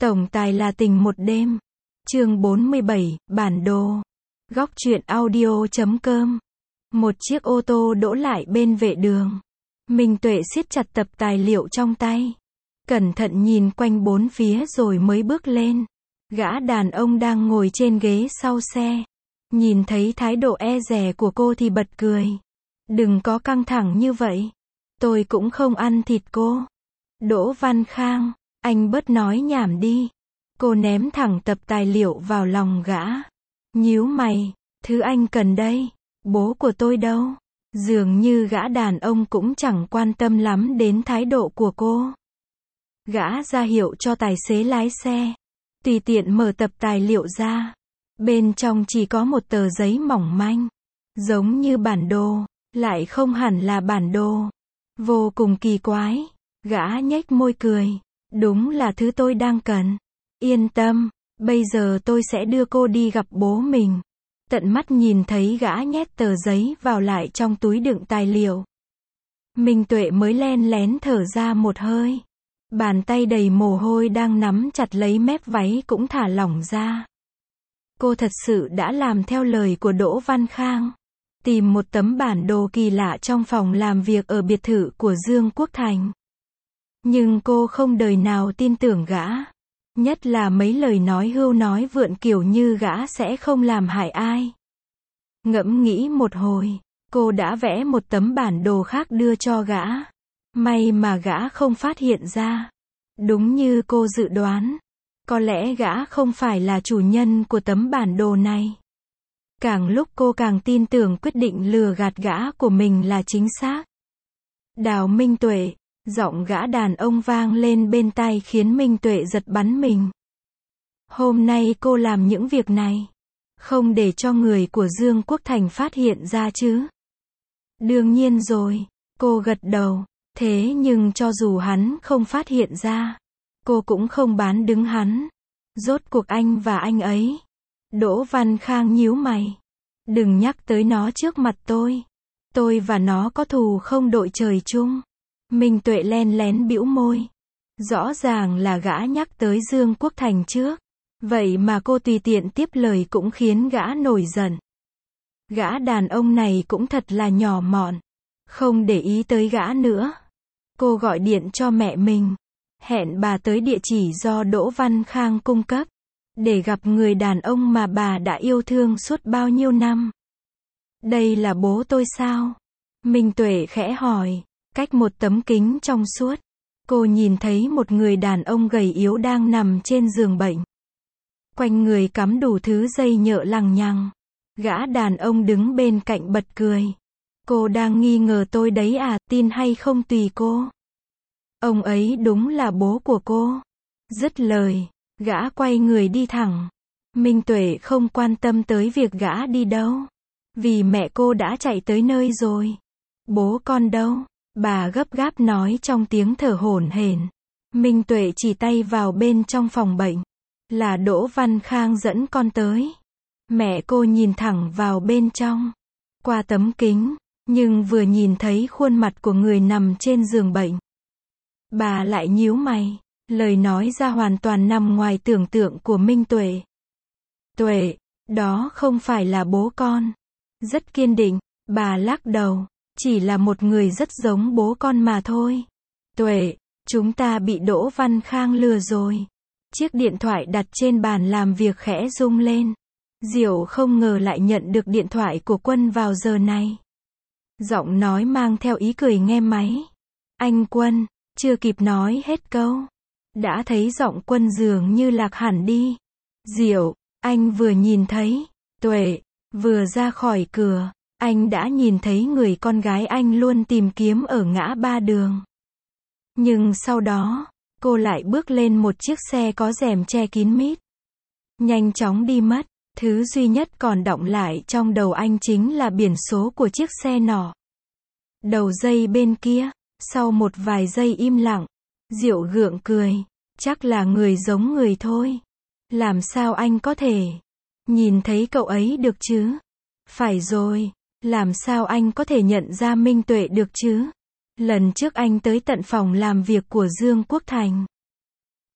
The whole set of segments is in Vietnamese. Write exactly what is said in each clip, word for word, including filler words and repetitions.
Tổng tài là tình một đêm. Chương bốn mươi bảy, bản đồ. Góc truyện audio chấm com. Một chiếc ô tô đỗ lại bên vệ đường. Minh Tuệ siết chặt tập tài liệu trong tay. Cẩn thận nhìn quanh bốn phía rồi mới bước lên. Gã đàn ông đang ngồi trên ghế sau xe. Nhìn thấy thái độ e dè của cô thì bật cười. Đừng có căng thẳng như vậy. Tôi cũng không ăn thịt cô. Đỗ Văn Khang, anh bớt nói nhảm đi. Cô ném thẳng tập tài liệu vào lòng gã. Nhíu mày, thứ anh cần đây, bố của tôi đâu? Dường như gã đàn ông cũng chẳng quan tâm lắm đến thái độ của cô. Gã ra hiệu cho tài xế lái xe. Tùy tiện mở tập tài liệu ra. Bên trong chỉ có một tờ giấy mỏng manh. Giống như bản đồ, lại không hẳn là bản đồ. Vô cùng kỳ quái. Gã nhếch môi cười. Đúng là thứ tôi đang cần. Yên tâm, bây giờ tôi sẽ đưa cô đi gặp bố mình. Tận mắt nhìn thấy gã nhét tờ giấy vào lại trong túi đựng tài liệu. Minh Tuệ mới len lén thở ra một hơi. Bàn tay đầy mồ hôi đang nắm chặt lấy mép váy cũng thả lỏng ra. Cô thật sự đã làm theo lời của Đỗ Văn Khang. Tìm một tấm bản đồ kỳ lạ trong phòng làm việc ở biệt thự của Dương Quốc Thành. Nhưng cô không đời nào tin tưởng gã. Nhất là mấy lời nói hưu nói vượn kiểu như gã sẽ không làm hại ai. Ngẫm nghĩ một hồi, cô đã vẽ một tấm bản đồ khác đưa cho gã. May mà gã không phát hiện ra. Đúng như cô dự đoán. Có lẽ gã không phải là chủ nhân của tấm bản đồ này. Càng lúc cô càng tin tưởng quyết định lừa gạt gã của mình là chính xác. Đào Minh Tuệ. Giọng gã đàn ông vang lên bên tai khiến Minh Tuệ giật bắn mình. Hôm nay cô làm những việc này. Không để cho người của Dương Quốc Thành phát hiện ra chứ? Đương nhiên rồi. Cô gật đầu. Thế nhưng cho dù hắn không phát hiện ra, cô cũng không bán đứng hắn. Rốt cuộc anh và anh ấy. Đỗ Văn Khang nhíu mày. Đừng nhắc tới nó trước mặt tôi. Tôi và nó có thù không đội trời chung. Minh Tuệ len lén bĩu môi. Rõ ràng là gã nhắc tới Dương Quốc Thành trước. Vậy mà cô tùy tiện tiếp lời cũng khiến gã nổi giận. Gã đàn ông này cũng thật là nhỏ mọn. Không để ý tới gã nữa. Cô gọi điện cho mẹ mình. Hẹn bà tới địa chỉ do Đỗ Văn Khang cung cấp. Để gặp người đàn ông mà bà đã yêu thương suốt bao nhiêu năm. Đây là bố tôi sao? Minh Tuệ khẽ hỏi. Cách một tấm kính trong suốt, cô nhìn thấy một người đàn ông gầy yếu đang nằm trên giường bệnh. Quanh người cắm đủ thứ dây nhợ lằng nhằng. Gã đàn ông đứng bên cạnh bật cười. Cô đang nghi ngờ tôi đấy à, tin hay không tùy cô. Ông ấy đúng là bố của cô. Dứt lời, gã quay người đi thẳng. Minh Tuệ không quan tâm tới việc gã đi đâu. Vì mẹ cô đã chạy tới nơi rồi. Bố con đâu? Bà gấp gáp nói trong tiếng thở hổn hển. Minh Tuệ chỉ tay vào bên trong phòng bệnh. Là Đỗ Văn Khang dẫn con tới. Mẹ cô nhìn thẳng vào bên trong. Qua tấm kính. Nhưng vừa nhìn thấy khuôn mặt của người nằm trên giường bệnh. Bà lại nhíu mày. Lời nói ra hoàn toàn nằm ngoài tưởng tượng của Minh Tuệ. Tuệ, đó không phải là bố con. Rất kiên định, bà lắc đầu. Chỉ là một người rất giống bố con mà thôi. Tuệ, chúng ta bị Đỗ Văn Khang lừa rồi. Chiếc điện thoại đặt trên bàn làm việc khẽ rung lên. Diệu không ngờ lại nhận được điện thoại của Quân vào giờ này. Giọng nói mang theo ý cười nghe máy. Anh Quân, chưa kịp nói hết câu. Đã thấy giọng Quân dường như lạc hẳn đi. Diệu, anh vừa nhìn thấy. Tuệ, vừa ra khỏi cửa. Anh đã nhìn thấy người con gái anh luôn tìm kiếm ở ngã ba đường. Nhưng sau đó, cô lại bước lên một chiếc xe có rèm che kín mít. Nhanh chóng đi mất. Thứ duy nhất còn đọng lại trong đầu anh chính là biển số của chiếc xe nọ. Đầu dây bên kia, sau một vài giây im lặng, Diệu gượng cười. Chắc là người giống người thôi. Làm sao anh có thể nhìn thấy cậu ấy được chứ? Phải rồi. Làm sao anh có thể nhận ra Minh Tuệ được chứ? Lần trước anh tới tận phòng làm việc của Dương Quốc Thành.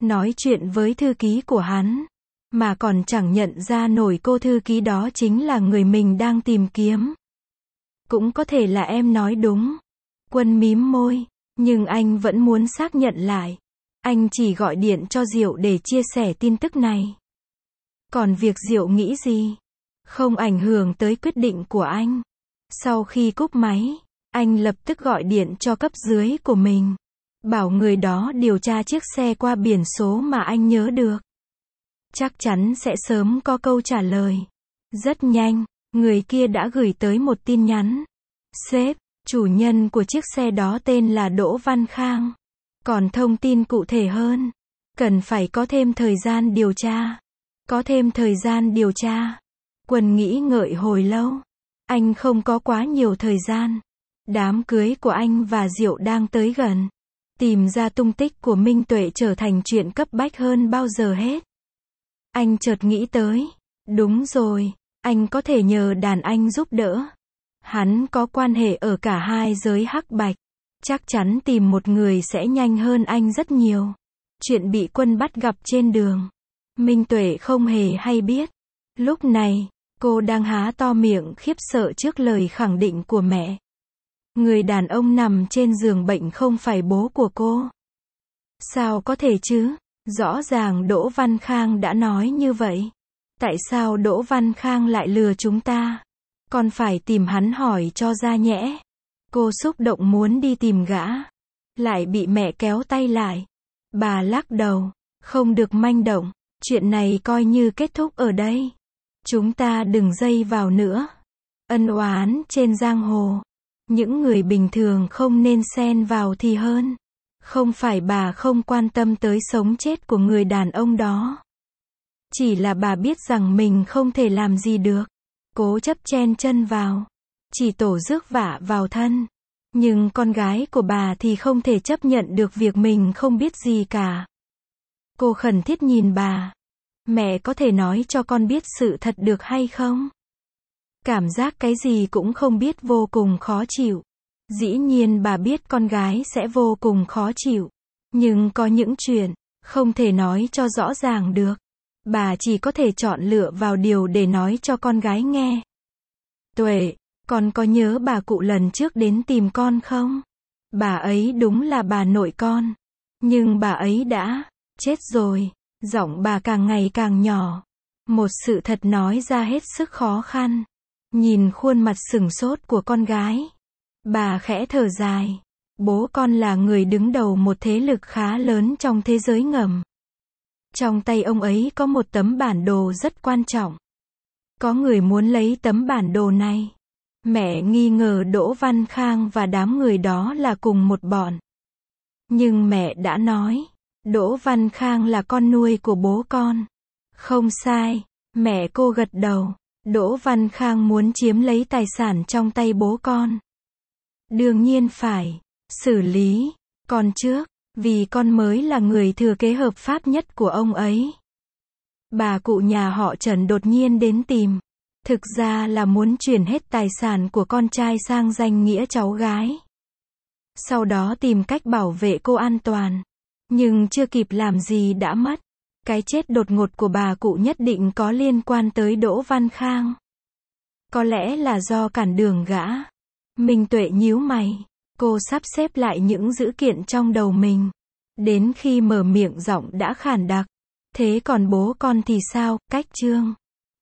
nói chuyện với thư ký của hắn, mà còn chẳng nhận ra nổi cô thư ký đó chính là người mình đang tìm kiếm. Cũng có thể là em nói đúng. Quân mím môi, nhưng anh vẫn muốn xác nhận lại. Anh chỉ gọi điện cho Diệu để chia sẻ tin tức này. Còn việc Diệu nghĩ gì? Không ảnh hưởng tới quyết định của anh. Sau khi cúp máy, anh lập tức gọi điện cho cấp dưới của mình. Bảo người đó điều tra chiếc xe qua biển số mà anh nhớ được. Chắc chắn sẽ sớm có câu trả lời. Rất nhanh, người kia đã gửi tới một tin nhắn. Sếp, chủ nhân của chiếc xe đó tên là Đỗ Văn Khang. Còn thông tin cụ thể hơn, cần phải có thêm thời gian điều tra. Có thêm thời gian điều tra. Quân nghĩ ngợi hồi lâu. Anh không có quá nhiều thời gian. Đám cưới của anh và Diệu đang tới gần. Tìm ra tung tích của Minh Tuệ trở thành chuyện cấp bách hơn bao giờ hết. Anh chợt nghĩ tới. Đúng rồi, anh có thể nhờ đàn anh giúp đỡ. Hắn có quan hệ ở cả hai giới hắc bạch. Chắc chắn tìm một người sẽ nhanh hơn anh rất nhiều. Chuyện bị Quân bắt gặp trên đường, Minh Tuệ không hề hay biết. Lúc này, cô đang há to miệng khiếp sợ trước lời khẳng định của mẹ. Người đàn ông nằm trên giường bệnh không phải bố của cô. Sao có thể chứ? Rõ ràng Đỗ Văn Khang đã nói như vậy. Tại sao Đỗ Văn Khang lại lừa chúng ta? Còn phải tìm hắn hỏi cho ra nhẽ. Cô xúc động muốn đi tìm gã. Lại bị mẹ kéo tay lại. Bà lắc đầu. Không được manh động. Chuyện này coi như kết thúc ở đây. Chúng ta đừng dây vào nữa. Ân oán trên giang hồ. Những người bình thường không nên xen vào thì hơn. Không phải bà không quan tâm tới sống chết của người đàn ông đó. Chỉ là bà biết rằng mình không thể làm gì được. Cố chấp chen chân vào. Chỉ tổ rước vả vào thân. Nhưng con gái của bà thì không thể chấp nhận được việc mình không biết gì cả. Cô khẩn thiết nhìn bà. Mẹ có thể nói cho con biết sự thật được hay không? Cảm giác cái gì cũng không biết vô cùng khó chịu. Dĩ nhiên bà biết con gái sẽ vô cùng khó chịu. Nhưng có những chuyện không thể nói cho rõ ràng được. Bà chỉ có thể chọn lựa vào điều để nói cho con gái nghe. Tuệ, con có nhớ bà cụ lần trước đến tìm con không? Bà ấy đúng là bà nội con. Nhưng bà ấy đã chết rồi. Giọng bà càng ngày càng nhỏ. Một sự thật nói ra hết sức khó khăn. Nhìn khuôn mặt sửng sốt của con gái, bà khẽ thở dài. Bố con là người đứng đầu một thế lực khá lớn trong thế giới ngầm. Trong tay ông ấy có một tấm bản đồ rất quan trọng. Có người muốn lấy tấm bản đồ này. Mẹ nghi ngờ Đỗ Văn Khang và đám người đó là cùng một bọn. Nhưng mẹ đã nói, Đỗ Văn Khang là con nuôi của bố con. Không sai, mẹ cô gật đầu. Đỗ Văn Khang muốn chiếm lấy tài sản trong tay bố con. Đương nhiên phải xử lý con trước, vì con mới là người thừa kế hợp pháp nhất của ông ấy. Bà cụ nhà họ Trần đột nhiên đến tìm. Thực ra là muốn chuyển hết tài sản của con trai sang danh nghĩa cháu gái. Sau đó tìm cách bảo vệ cô an toàn. Nhưng chưa kịp làm gì đã mất. Cái chết đột ngột của bà cụ nhất định có liên quan tới Đỗ Văn Khang. Có lẽ là do cản đường gã. Minh Tuệ nhíu mày. Cô sắp xếp lại những dữ kiện trong đầu mình. Đến khi mở miệng giọng đã khàn đặc. Thế còn bố con thì sao? Cách Trương